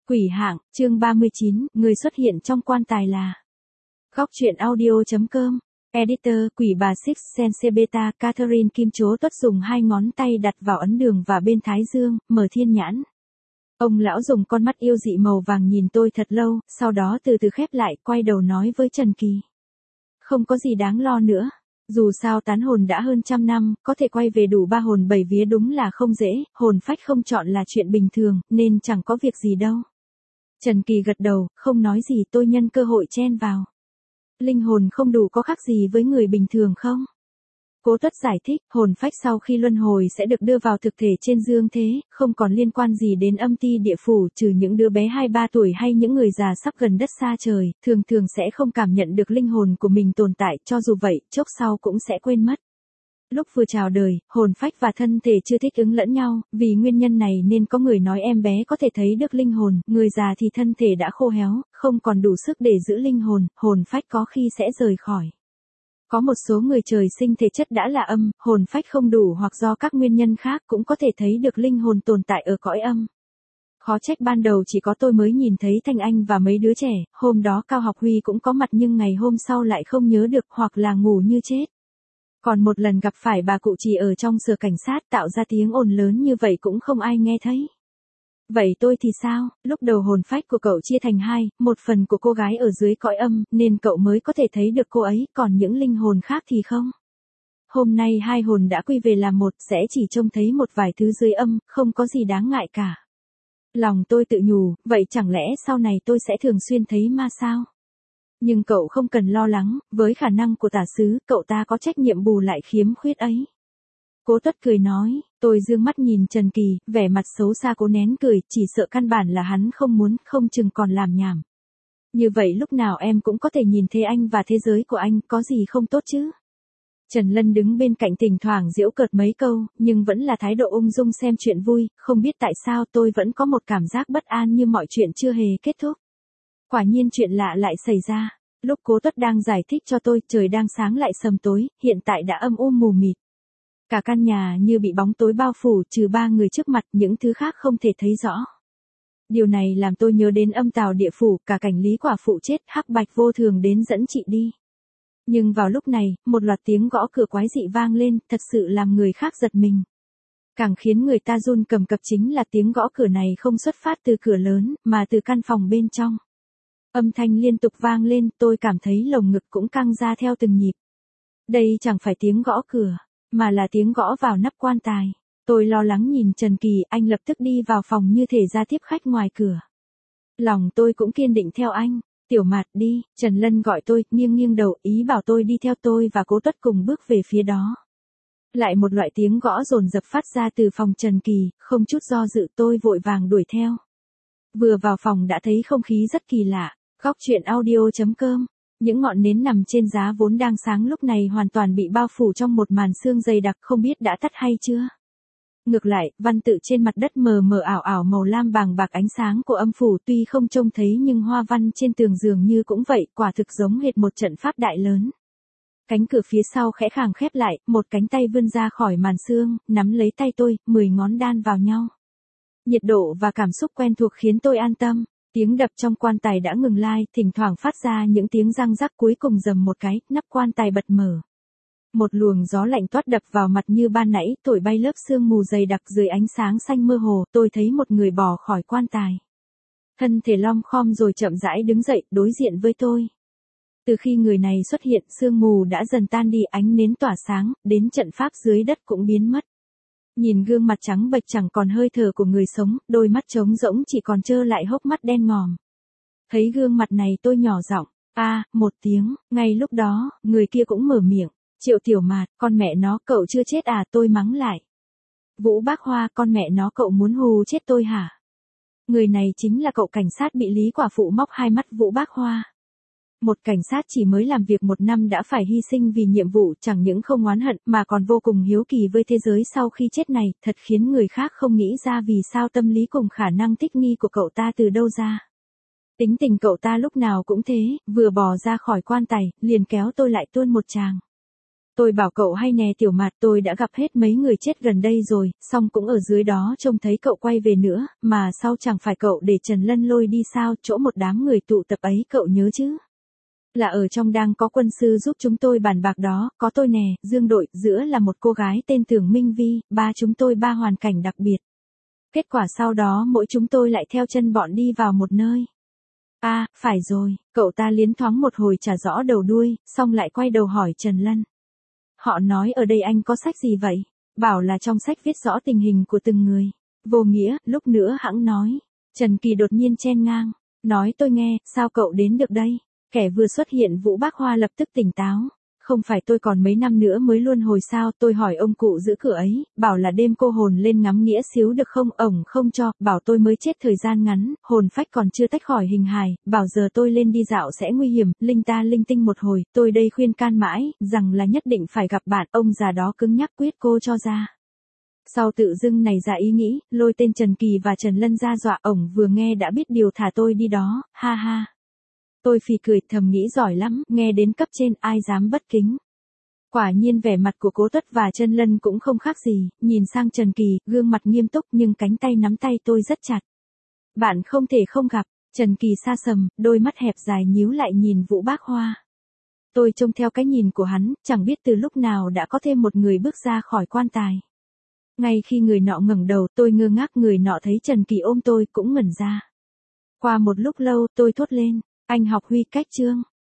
Quỷ hạng, chương 39, người xuất hiện trong quan tài là. Góc truyện audio.com. Editor, quỷ bà Six Sense Beta, Catherine Kim Chố Tuất dùng hai ngón tay đặt vào ấn đường và bên thái dương, mở thiên nhãn. Ông lão dùng con mắt yêu dị màu vàng nhìn tôi thật lâu, sau đó từ từ khép lại, quay đầu nói với Trần Kỳ. Không có gì đáng lo nữa. Dù sao tán hồn đã hơn 100 năm, có thể quay về đủ 3 hồn 7 vía đúng là không dễ, hồn phách không chọn là chuyện bình thường, nên chẳng có việc gì đâu. Trần Kỳ gật đầu, không nói gì, tôi nhân cơ hội chen vào. Linh hồn không đủ có khác gì với người bình thường không? Cố Tuất giải thích, hồn phách sau khi luân hồi sẽ được đưa vào thực thể trên dương thế, không còn liên quan gì đến âm ti địa phủ, trừ những đứa bé 2-3 tuổi hay những người già sắp gần đất xa trời, thường thường sẽ không cảm nhận được linh hồn của mình tồn tại, cho dù vậy, chốc sau cũng sẽ quên mất. Lúc vừa chào đời, hồn phách và thân thể chưa thích ứng lẫn nhau, vì nguyên nhân này nên có người nói em bé có thể thấy được linh hồn, người già thì thân thể đã khô héo, không còn đủ sức để giữ linh hồn, hồn phách có khi sẽ rời khỏi. Có một số người trời sinh thể chất đã là âm, hồn phách không đủ hoặc do các nguyên nhân khác cũng có thể thấy được linh hồn tồn tại ở cõi âm. Khó trách ban đầu chỉ có tôi mới nhìn thấy Thanh Anh và mấy đứa trẻ, hôm đó Cao Học Huy cũng có mặt nhưng ngày hôm sau lại không nhớ được hoặc là ngủ như chết. Còn một lần gặp phải bà cụ chỉ ở trong sở cảnh sát tạo ra tiếng ồn lớn như vậy cũng không ai nghe thấy. Vậy tôi thì sao? Lúc đầu hồn phách của cậu chia thành hai, một phần của cô gái ở dưới cõi âm, nên cậu mới có thể thấy được cô ấy, còn những linh hồn khác thì không. Hôm nay hai hồn đã quy về làm một, sẽ chỉ trông thấy một vài thứ dưới âm, không có gì đáng ngại cả. Lòng tôi tự nhủ, vậy chẳng lẽ sau này tôi sẽ thường xuyên thấy ma sao? Nhưng cậu không cần lo lắng, với khả năng của tả sứ, cậu ta có trách nhiệm bù lại khiếm khuyết ấy. Cố Tuất cười nói, tôi dương mắt nhìn Trần Kỳ, vẻ mặt xấu xa cố nén cười, chỉ sợ căn bản là hắn không muốn, không chừng còn làm nhảm. Như vậy lúc nào em cũng có thể nhìn thấy anh và thế giới của anh, có gì không tốt chứ? Trần Lân đứng bên cạnh thỉnh thoảng giễu cợt mấy câu, nhưng vẫn là thái độ ung dung xem chuyện vui, không biết tại sao tôi vẫn có một cảm giác bất an như mọi chuyện chưa hề kết thúc. Quả nhiên chuyện lạ lại xảy ra. Lúc Cố Tuất đang giải thích cho tôi, trời đang sáng lại sầm tối, hiện tại đã âm u mù mịt. Cả căn nhà như bị bóng tối bao phủ, trừ 3 người trước mặt, những thứ khác không thể thấy rõ. Điều này làm tôi nhớ đến âm tào địa phủ, cả cảnh Lý quả phụ chết, Hắc Bạch vô thường đến dẫn chị đi. Nhưng vào lúc này, một loạt tiếng gõ cửa quái dị vang lên, thật sự làm người khác giật mình. Càng khiến người ta run cầm cập chính là tiếng gõ cửa này không xuất phát từ cửa lớn, mà từ căn phòng bên trong. Âm thanh liên tục vang lên, tôi cảm thấy lồng ngực cũng căng ra theo từng nhịp. Đây chẳng phải tiếng gõ cửa, mà là tiếng gõ vào nắp quan tài. Tôi lo lắng nhìn Trần Kỳ, anh lập tức đi vào phòng như thể ra tiếp khách ngoài cửa. Lòng tôi cũng kiên định theo anh. Tiểu Mạt đi, Trần Lân gọi tôi, nghiêng nghiêng đầu, ý bảo tôi đi theo tôi và Cố Tuất cùng bước về phía đó. Lại một loại tiếng gõ dồn dập phát ra từ phòng Trần Kỳ, không chút do dự tôi vội vàng đuổi theo. Vừa vào phòng đã thấy không khí rất kỳ lạ. Góc truyện audio.com. Những ngọn nến nằm trên giá vốn đang sáng lúc này hoàn toàn bị bao phủ trong một màn sương dày đặc, không biết đã tắt hay chưa. Ngược lại, văn tự trên mặt đất mờ mờ ảo ảo màu lam bàng bạc ánh sáng của âm phủ tuy không trông thấy nhưng hoa văn trên tường dường như cũng vậy, quả thực giống hệt một trận pháp đại lớn. Cánh cửa phía sau khẽ khàng khép lại, một cánh tay vươn ra khỏi màn sương, nắm lấy tay tôi, 10 ngón đan vào nhau. Nhiệt độ và cảm xúc quen thuộc khiến tôi an tâm. Tiếng đập trong quan tài đã ngừng lai, thỉnh thoảng phát ra những tiếng răng rắc, cuối cùng rầm một cái, nắp quan tài bật mở. Một luồng gió lạnh toát đập vào mặt như ban nãy, thổi bay lớp sương mù dày đặc dưới ánh sáng xanh mơ hồ, tôi thấy một người bò khỏi quan tài. Thân thể lom khom rồi chậm rãi đứng dậy, đối diện với tôi. Từ khi người này xuất hiện, sương mù đã dần tan đi, ánh nến tỏa sáng, đến trận pháp dưới đất cũng biến mất. Nhìn gương mặt trắng bệch chẳng còn hơi thở của người sống, đôi mắt trống rỗng chỉ còn trơ lại hốc mắt đen ngòm. Thấy gương mặt này tôi nhỏ giọng, một tiếng, ngay lúc đó, người kia cũng mở miệng, Triệu Tiểu Mạt, con mẹ nó, cậu chưa chết à, tôi mắng lại. Vũ Bác Hoa, con mẹ nó, cậu muốn hù chết tôi hả? Người này chính là cậu cảnh sát bị Lý quả phụ móc hai mắt Vũ Bác Hoa. Một cảnh sát chỉ mới làm việc 1 năm đã phải hy sinh vì nhiệm vụ, chẳng những không oán hận mà còn vô cùng hiếu kỳ với thế giới sau khi chết này, thật khiến người khác không nghĩ ra vì sao tâm lý cùng khả năng thích nghi của cậu ta từ đâu ra. Tính tình cậu ta lúc nào cũng thế, vừa bò ra khỏi quan tài, liền kéo tôi lại tuôn một tràng. Tôi bảo cậu hay nè Tiểu Mạt, tôi đã gặp hết mấy người chết gần đây rồi, xong cũng ở dưới đó trông thấy cậu quay về nữa, mà sau chẳng phải cậu để Trần Lân lôi đi sao, chỗ một đám người tụ tập ấy cậu nhớ chứ? Là ở trong đang có quân sư giúp chúng tôi bàn bạc đó, có tôi nè, Dương Đội, giữa là một cô gái tên Tưởng Minh Vi, ba chúng tôi ba hoàn cảnh đặc biệt. Kết quả sau đó mỗi chúng tôi lại theo chân bọn đi vào một nơi. À, phải rồi, cậu ta liến thoáng một hồi chả rõ đầu đuôi, xong lại quay đầu hỏi Trần Lân. Họ nói ở đây anh có sách gì vậy? Bảo là trong sách viết rõ tình hình của từng người. Vô nghĩa, lúc nữa hẵng nói. Trần Kỳ đột nhiên chen ngang. Nói tôi nghe, sao cậu đến được đây? Kẻ vừa xuất hiện Vũ Bác Hoa lập tức tỉnh táo. Không phải tôi còn mấy năm nữa mới luân hồi sao, tôi hỏi ông cụ giữ cửa ấy, bảo là đêm cô hồn lên ngắm nghĩa xíu được không, ổng không cho, bảo tôi mới chết thời gian ngắn, hồn phách còn chưa tách khỏi hình hài, bảo giờ tôi lên đi dạo sẽ nguy hiểm, linh ta linh tinh một hồi, tôi đây khuyên can mãi, rằng là nhất định phải gặp bạn, ông già đó cứng nhắc quyết cô cho ra. Sau tự dưng này ra ý nghĩ, lôi tên Trần Kỳ và Trần Lân ra dọa, ổng vừa nghe đã biết điều thả tôi đi đó, ha ha. Tôi phì cười thầm nghĩ giỏi lắm, nghe đến cấp trên ai dám bất kính. Quả nhiên vẻ mặt của Cố Tuất và Trần Lân cũng không khác gì, nhìn sang Trần Kỳ, gương mặt nghiêm túc nhưng cánh tay nắm tay tôi rất chặt. Bạn không thể không gặp, Trần Kỳ xa sầm, đôi mắt hẹp dài nhíu lại nhìn Vũ Bác Hoa. Tôi trông theo cái nhìn của hắn, chẳng biết từ lúc nào đã có thêm một người bước ra khỏi quan tài. Ngay khi người nọ ngẩng đầu, tôi ngơ ngác, người nọ thấy Trần Kỳ ôm tôi cũng ngẩn ra. Qua một lúc lâu, tôi thốt lên, anh học Huy cách chương.